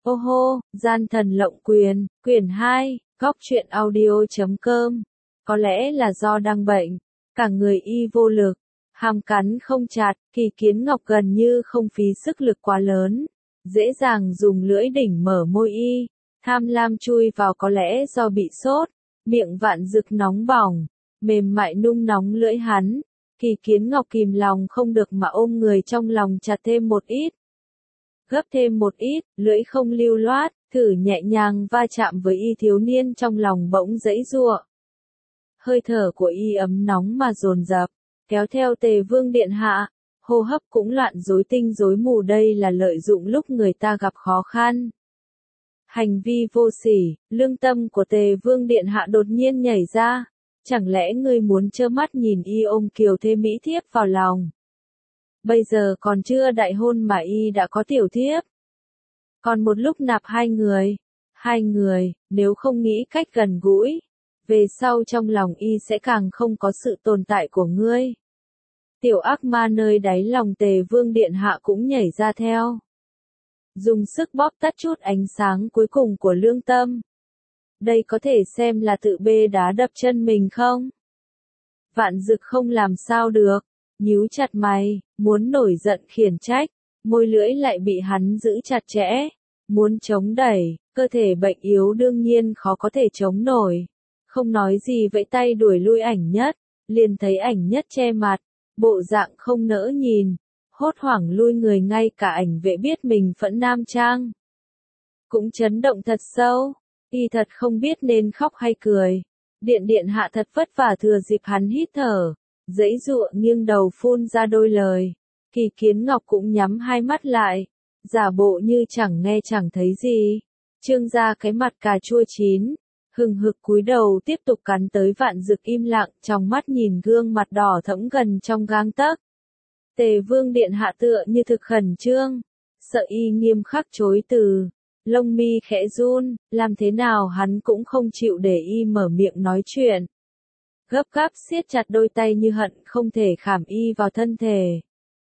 Ô hô, gian thần lộng quyền, quyển 2, góc truyện audio.com. Có lẽ là do đang bệnh, cả người y vô lực, hàm cắn không chặt, Kỳ Kiến Ngọc gần như không phí sức lực quá lớn, dễ dàng dùng lưỡi đỉnh mở môi y, tham lam chui vào, có lẽ do bị sốt, miệng Vạn Dực nóng bỏng, mềm mại nung nóng lưỡi hắn. Kỳ Kiến Ngọc kìm lòng không được mà ôm người trong lòng chặt thêm một ít. Gấp thêm một ít, lưỡi không lưu loát, thử nhẹ nhàng va chạm với y, thiếu niên trong lòng bỗng giãy giụa. Hơi thở của y ấm nóng mà dồn dập, kéo theo Tề Vương điện hạ, hô hấp cũng loạn rối tinh rối mù, đây là lợi dụng lúc người ta gặp khó khăn. Hành vi vô sỉ, lương tâm của Tề Vương điện hạ đột nhiên nhảy ra, chẳng lẽ ngươi muốn trơ mắt nhìn y ôm kiều thê mỹ thiếp vào lòng? Bây giờ còn chưa đại hôn mà y đã có tiểu thiếp. Còn một lúc nạp hai người, nếu không nghĩ cách gần gũi, về sau trong lòng y sẽ càng không có sự tồn tại của ngươi. Tiểu ác ma nơi đáy lòng Tề Vương điện hạ cũng nhảy ra theo. Dùng sức bóp tắt chút ánh sáng cuối cùng của lương tâm. Đây có thể xem là tự bê đá đập chân mình không? Vạn Dực không làm sao được, nhíu chặt mày, muốn nổi giận khiển trách, môi lưỡi lại bị hắn giữ chặt chẽ, muốn chống đẩy, cơ thể bệnh yếu đương nhiên khó có thể chống nổi. Không nói gì vẫy tay đuổi lui Ảnh Nhất, liền thấy Ảnh Nhất che mặt, bộ dạng không nỡ nhìn, hốt hoảng lui người, ngay cả Ảnh Vệ biết mình phẫn nam trang. Cũng chấn động thật sâu, y thật không biết nên khóc hay cười. Điện hạ thật vất vả, thừa dịp hắn hít thở, giãy giụa nghiêng đầu phun ra đôi lời. Kỳ Kiến Ngọc cũng nhắm hai mắt lại, giả bộ như chẳng nghe chẳng thấy gì, trương ra cái mặt cà chua chín, hừng hực cúi đầu tiếp tục cắn tới. Vạn Dực im lặng, trong mắt nhìn gương mặt đỏ thẫm gần trong gang tấc. Tề Vương điện hạ tựa như thực khẩn trương, sợ y nghiêm khắc chối từ, lông mi khẽ run, làm thế nào hắn cũng không chịu để y mở miệng nói chuyện. Gấp gáp siết chặt đôi tay như hận không thể khảm y vào thân thể.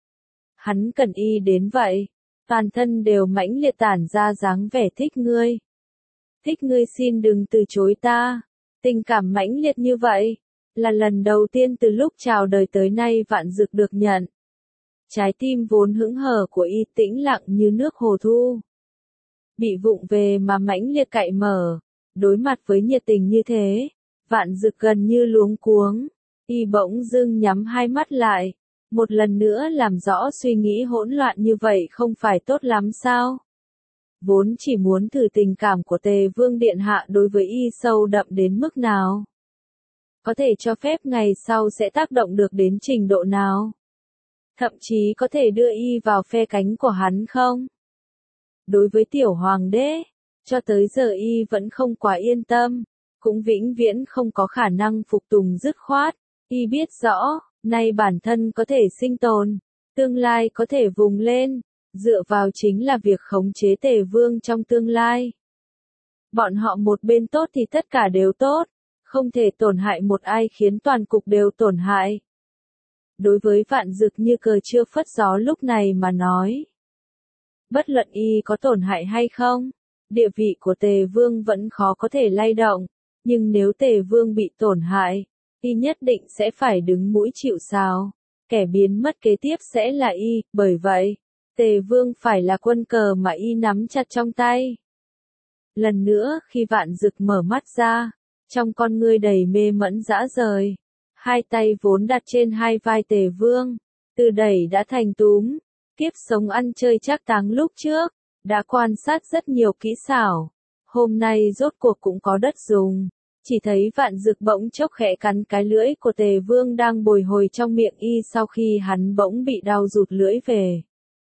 Hắn cần y đến vậy, toàn thân đều mãnh liệt tản ra dáng vẻ thích ngươi. Thích ngươi, xin đừng từ chối ta. Tình cảm mãnh liệt như vậy, là lần đầu tiên từ lúc chào đời tới nay Vạn Dực được nhận. Trái tim vốn hững hờ của y tĩnh lặng như nước hồ thu, bị vụng về mà mãnh liệt cạy mở. Đối mặt với nhiệt tình như thế, Vạn Dực gần như luống cuống, y bỗng dưng nhắm hai mắt lại, một lần nữa làm rõ suy nghĩ hỗn loạn như vậy không phải tốt lắm sao? Vốn chỉ muốn thử tình cảm của Tề Vương điện hạ đối với y sâu đậm đến mức nào, có thể cho phép ngày sau sẽ tác động được đến trình độ nào, thậm chí có thể đưa y vào phe cánh của hắn không? Đối với tiểu hoàng đế, cho tới giờ y vẫn không quá yên tâm, cũng vĩnh viễn không có khả năng phục tùng dứt khoát. Y biết rõ, nay bản thân có thể sinh tồn, tương lai có thể vùng lên, dựa vào chính là việc khống chế Tề Vương trong tương lai. Bọn họ một bên tốt thì tất cả đều tốt, không thể tổn hại một ai khiến toàn cục đều tổn hại. Đối với Vạn Dực như cờ chưa phất gió lúc này mà nói, bất luận y có tổn hại hay không, địa vị của Tề Vương vẫn khó có thể lay động, nhưng nếu Tề Vương bị tổn hại, y nhất định sẽ phải đứng mũi chịu sào, kẻ biến mất kế tiếp sẽ là y, bởi vậy, Tề Vương phải là quân cờ mà y nắm chặt trong tay. Lần nữa khi Vạn Dực mở mắt ra, trong con ngươi đầy mê mẫn dã rời, hai tay vốn đặt trên hai vai Tề Vương, từ đẩy đã thành túm. Kiếp sống ăn chơi trác táng lúc trước, đã quan sát rất nhiều kỹ xảo, hôm nay rốt cuộc cũng có đất dùng. Chỉ thấy Vạn Dực bỗng chốc khẽ cắn cái lưỡi của Tề Vương đang bồi hồi trong miệng y, sau khi hắn bỗng bị đau rụt lưỡi về.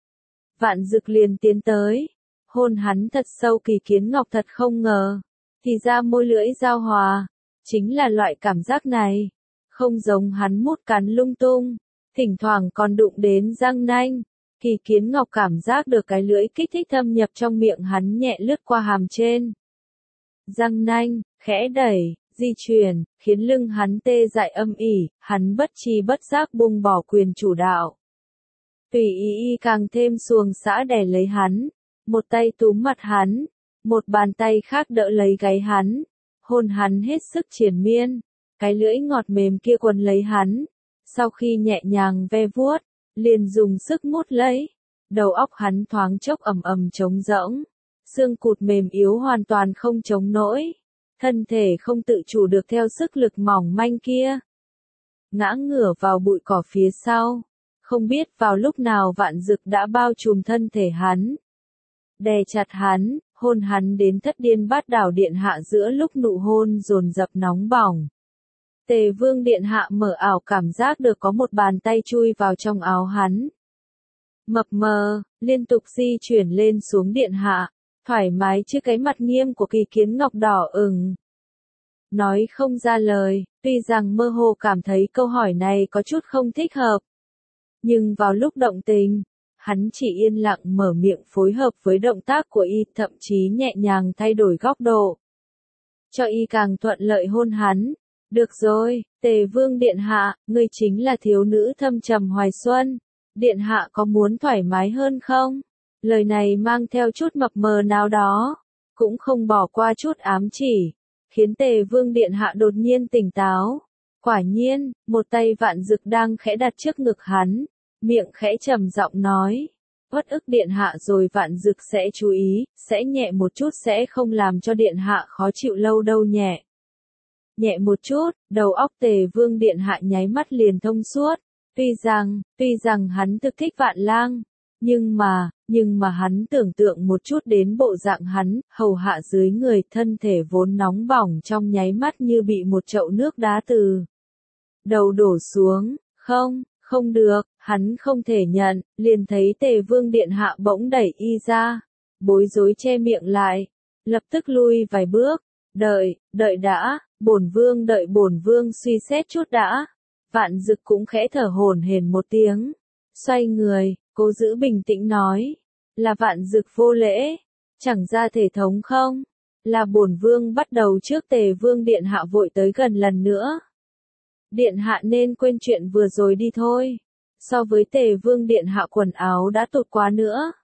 Vạn Dực liền tiến tới, hôn hắn thật sâu. Kỳ Kiến Ngọc thật không ngờ, thì ra môi lưỡi giao hòa, chính là loại cảm giác này, không giống hắn mút cắn lung tung, thỉnh thoảng còn đụng đến răng nanh. Kỳ Kiến Ngọc cảm giác được cái lưỡi kích thích thâm nhập trong miệng hắn nhẹ lướt qua hàm trên. Răng nanh, khẽ đẩy, di chuyển, khiến lưng hắn tê dại âm ỉ, hắn bất tri bất giác buông bỏ quyền chủ đạo. Tùy ý y càng thêm xuồng xã đè lấy hắn, một tay túm mặt hắn, một bàn tay khác đỡ lấy gáy hắn, hôn hắn hết sức triền miên, cái lưỡi ngọt mềm kia quấn lấy hắn, sau khi nhẹ nhàng ve vuốt, liền dùng sức mút lấy, đầu óc hắn thoáng chốc ầm ầm trống rỗng, xương cụt mềm yếu hoàn toàn không chống nổi, thân thể không tự chủ được theo sức lực mỏng manh kia, ngã ngửa vào bụi cỏ phía sau, không biết vào lúc nào Vạn Dực đã bao trùm thân thể hắn, đè chặt hắn, hôn hắn đến thất điên bát đảo điện hạ giữa lúc nụ hôn dồn dập nóng bỏng. Tề Vương điện hạ mở ảo cảm giác được có một bàn tay chui vào trong áo hắn. Mập mờ, liên tục di chuyển lên xuống điện hạ, thoải mái chứ cái mặt nghiêm của Kỳ Kiến Ngọc đỏ ửng. Nói không ra lời, tuy rằng mơ hồ cảm thấy câu hỏi này có chút không thích hợp. Nhưng vào lúc động tình, hắn chỉ yên lặng mở miệng phối hợp với động tác của y, thậm chí nhẹ nhàng thay đổi góc độ. Cho y càng thuận lợi hôn hắn. Được rồi, Tề Vương điện hạ, ngươi chính là thiếu nữ thâm trầm hoài xuân. Điện hạ có muốn thoải mái hơn không? Lời này mang theo chút mập mờ nào đó, cũng không bỏ qua chút ám chỉ, khiến Tề Vương điện hạ đột nhiên tỉnh táo. Quả nhiên, một tay Vạn Dực đang khẽ đặt trước ngực hắn, miệng khẽ trầm giọng nói, uất ức điện hạ rồi. Vạn Dực sẽ chú ý, sẽ nhẹ một chút, sẽ không làm cho điện hạ khó chịu lâu đâu nhẹ. Nhẹ một chút, đầu óc Tề Vương điện hạ nháy mắt liền thông suốt, tuy rằng hắn thực thích Vạn Lang, nhưng mà hắn tưởng tượng một chút đến bộ dạng hắn, hầu hạ dưới người, thân thể vốn nóng bỏng trong nháy mắt như bị một chậu nước đá từ đầu đổ xuống, không được, hắn không thể nhận, liền thấy Tề Vương điện hạ bỗng đẩy y ra, bối rối che miệng lại, lập tức lui vài bước, đợi đã, đợi bổn vương suy xét chút đã. Vạn Dực cũng khẽ thở hổn hển một tiếng, xoay người, cố giữ bình tĩnh nói, là Vạn Dực vô lễ, chẳng ra thể thống không, là bổn vương bắt đầu trước. Tề Vương điện hạ vội tới gần lần nữa. Điện hạ nên quên chuyện vừa rồi đi thôi, so với Tề Vương điện hạ quần áo đã tụt quá nữa.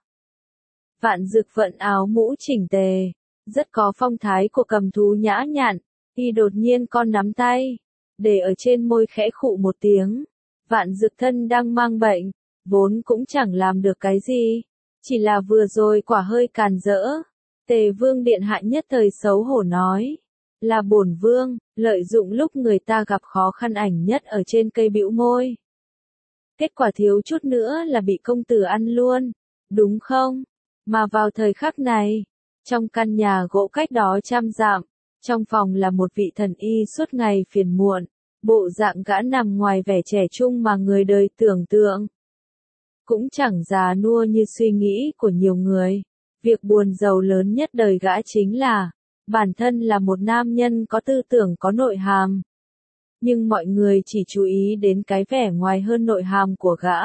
Vạn Dực vận áo mũ chỉnh tề, rất có phong thái của cầm thú nhã nhặn, y đột nhiên con nắm tay, để ở trên môi khẽ khụ một tiếng. Vạn Dực thân đang mang bệnh, vốn cũng chẳng làm được cái gì, chỉ là vừa rồi quả hơi càn rỡ. Tề Vương điện hạ nhất thời xấu hổ nói, là bổn vương, lợi dụng lúc người ta gặp khó khăn ảnh nhất ở trên cây, bĩu môi. Kết quả thiếu chút nữa là bị công tử ăn luôn, đúng không? Mà vào thời khắc này, trong căn nhà gỗ cách đó trăm dặm, trong phòng là một vị thần y suốt ngày phiền muộn, bộ dạng gã nằm ngoài vẻ trẻ trung mà người đời tưởng tượng. Cũng chẳng già nua như suy nghĩ của nhiều người, việc buồn rầu lớn nhất đời gã chính là, bản thân là một nam nhân có tư tưởng, có nội hàm. Nhưng mọi người chỉ chú ý đến cái vẻ ngoài hơn nội hàm của gã.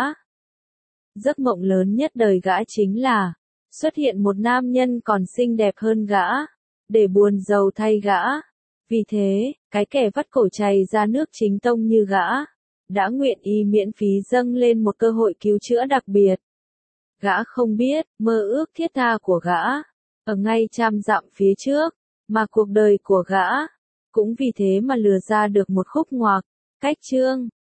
Giấc mộng lớn nhất đời gã chính là, xuất hiện một nam nhân còn xinh đẹp hơn gã, để buồn rầu thay gã. Vì thế, cái kẻ vắt cổ chày ra nước chính tông như gã, đã nguyện ý miễn phí dâng lên một cơ hội cứu chữa đặc biệt. Gã không biết, mơ ước thiết tha của gã, ở ngay trăm dặm phía trước, mà cuộc đời của gã, cũng vì thế mà lừa ra được một khúc ngoặc. Cách chương